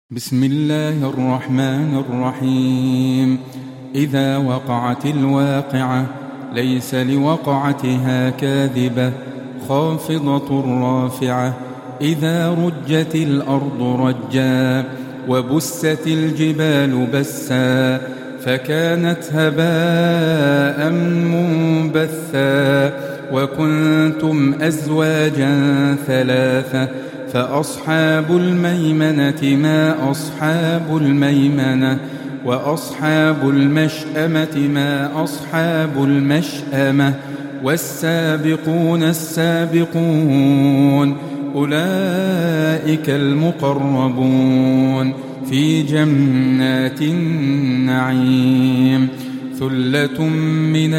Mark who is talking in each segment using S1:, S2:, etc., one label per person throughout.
S1: بسم الله الرحمن الرحيم. إذا وقعت الواقعة ليس لوقعتها كاذبة خافضة رافعة. إذا رجت الأرض رجا وبست الجبال بسا فكانت هباء منبثا وكنتم أزواجا ثلاثة فأصحاب الميمنة ما أصحاب الميمنة وأصحاب المشأمة ما أصحاب المشأمة والسابقون السابقون أولئك المقربون في جنات النعيم. ثلة من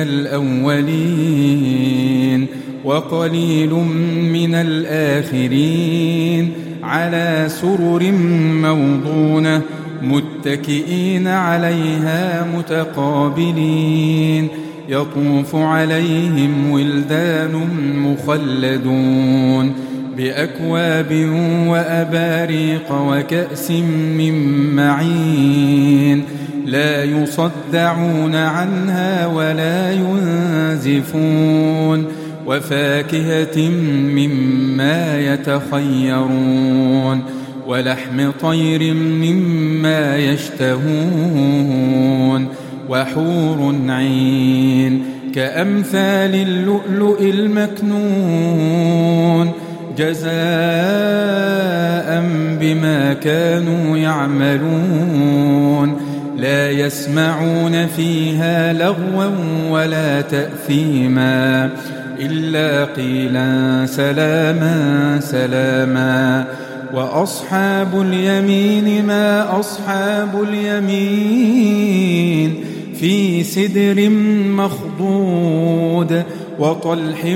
S1: الأولين وقليل من الآخرين على سرر موضونة متكئين عليها متقابلين يطوف عليهم ولدان مخلدون بأكواب وأباريق وكأس من معين لا يصدعون عنها ولا ينزفون وفاكهة مما يتخيرون ولحم طير مما يشتهون وحور عين كأمثال اللؤلؤ المكنون جزاء بما كانوا يعملون لا يسمعون فيها لغوا ولا تأثيما إلا قيلا سلاما سلاما. وأصحاب اليمين ما أصحاب اليمين في سدر مخضود وطلح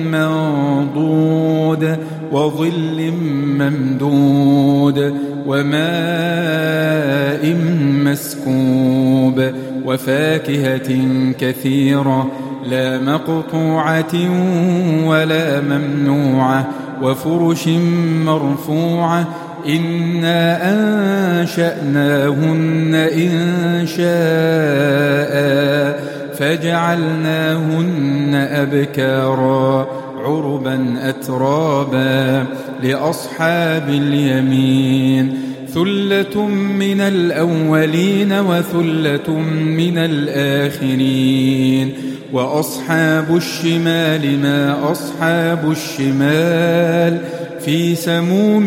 S1: منضود وظل ممدود وماء مسكوب وفاكهة كثيرة لا مقطوعة ولا ممنوعة وفرش مرفوعة إنا أنشأناهن إنشاء فجعلناهن أبكارا عربا أترابا لأصحاب اليمين. ثلة من الأولين وثلة من الآخرين. وأصحاب الشمال ما أصحاب الشمال في سموم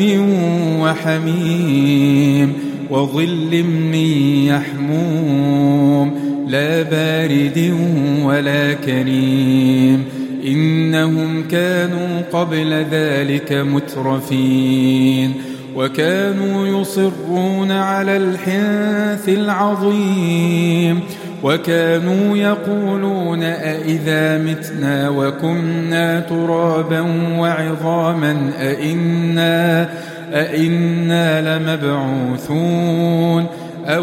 S1: وحميم وظل من يحموم لا بارد ولا كريم إنهم كانوا قبل ذلك مترفين وكانوا يصرون على الحنث العظيم وكانوا يقولون أئذا متنا وكنا ترابا وعظاما أئنا لمبعوثون أو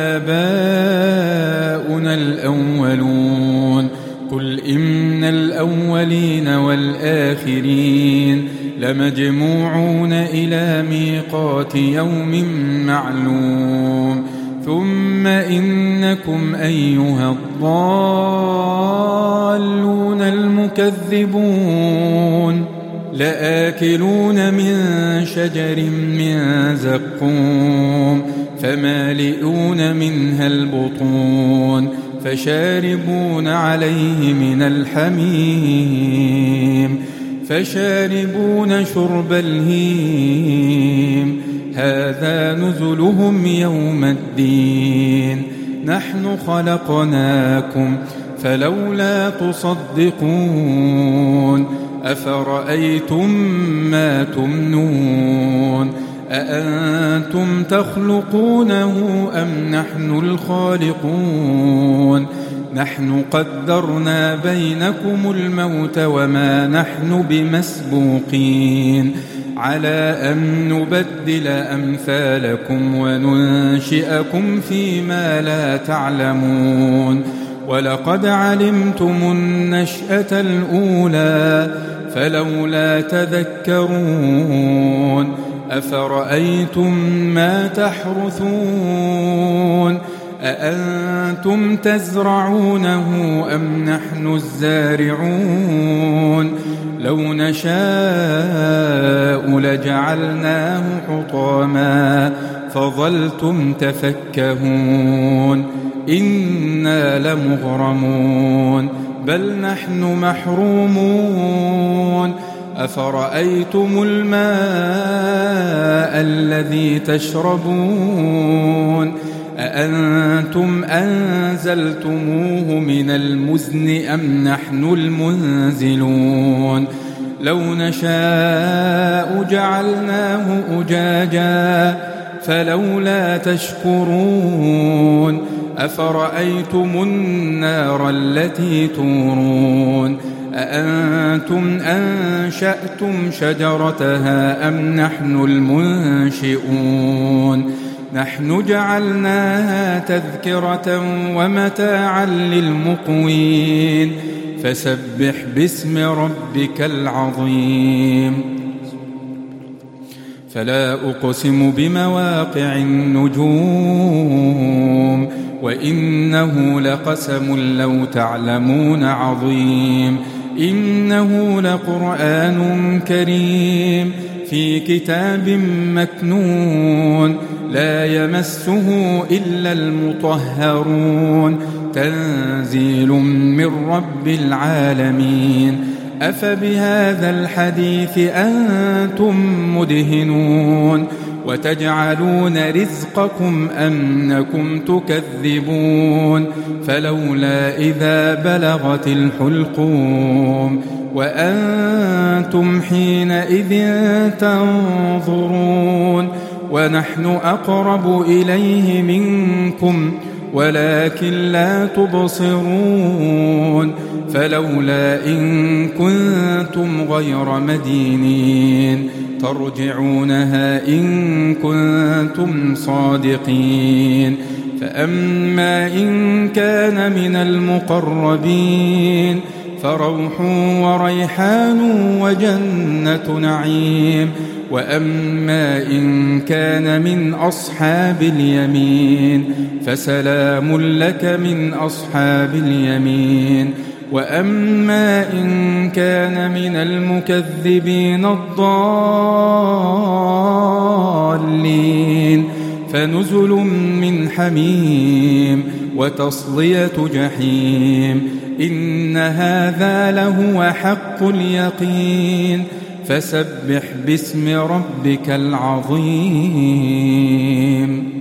S1: آباؤنا الأولون. قل إن الأولين والآخرين لمجموعون إلى ميقات يوم معلوم ثم إنكم أيها الضالون المكذبون لآكلون من شجر من زقوم فمالئون منها البطون فشاربون عليه من الحميم فشاربون شرب الهيم هذا نزلهم يوم الدين. نحن خلقناكم فلولا تصدقون أفرأيتم ما تمنون أأنتم تخلقونه أم نحن الخالقون نحن قدرنا بينكم الموت وما نحن بمسبوقين على أن نبدل أمثالكم وننشئكم فيما لا تعلمون ولقد علمتم النشأة الأولى فلولا تذكرون أفرأيتم ما تحرثون أأنتم تزرعونه أم نحن الزارعون لو نشاء لجعلناه حطاما فظلتم تفكهون إنا لمغرمون بل نحن محرومون أفرأيتم الماء الذي تشربون أأنتم أنزلتموه من المزن أم نحن المنزلون لو نشاء جعلناه أجاجا فلولا تشكرون أفرأيتم النار التي تورون أأنتم أنشأتم شجرتها أم نحن المنشئون نحن جعلناها تذكرة ومتاعا للمقوين فسبح باسم ربك العظيم فلا أقسم بمواقع النجوم وإنه لقسم لو تعلمون عظيم إنه لقرآن كريم في كتاب مكنون لا يمسه إلا المطهرون تنزيل من رب العالمين أفبهذا الحديث أنتم مدهنون وتجعلون رزقكم أنكم تكذبون فلولا إذا بلغت الحلقوم وأنتم حينئذ تنظرون ونحن أقرب إليه منكم ولكن لا تبصرون فلولا إن كنتم غير مدينين ترجعونها إن كنتم صادقين فأما إن كان من المقربين فروح وريحان وجنة نعيم وأما إن كان من أصحاب اليمين فسلام لك من أصحاب اليمين وأما إن كان من المكذبين الضالين فنزل من حميم وتصلية جحيم إن هذا لهو حق اليقين فسبح باسم ربك العظيم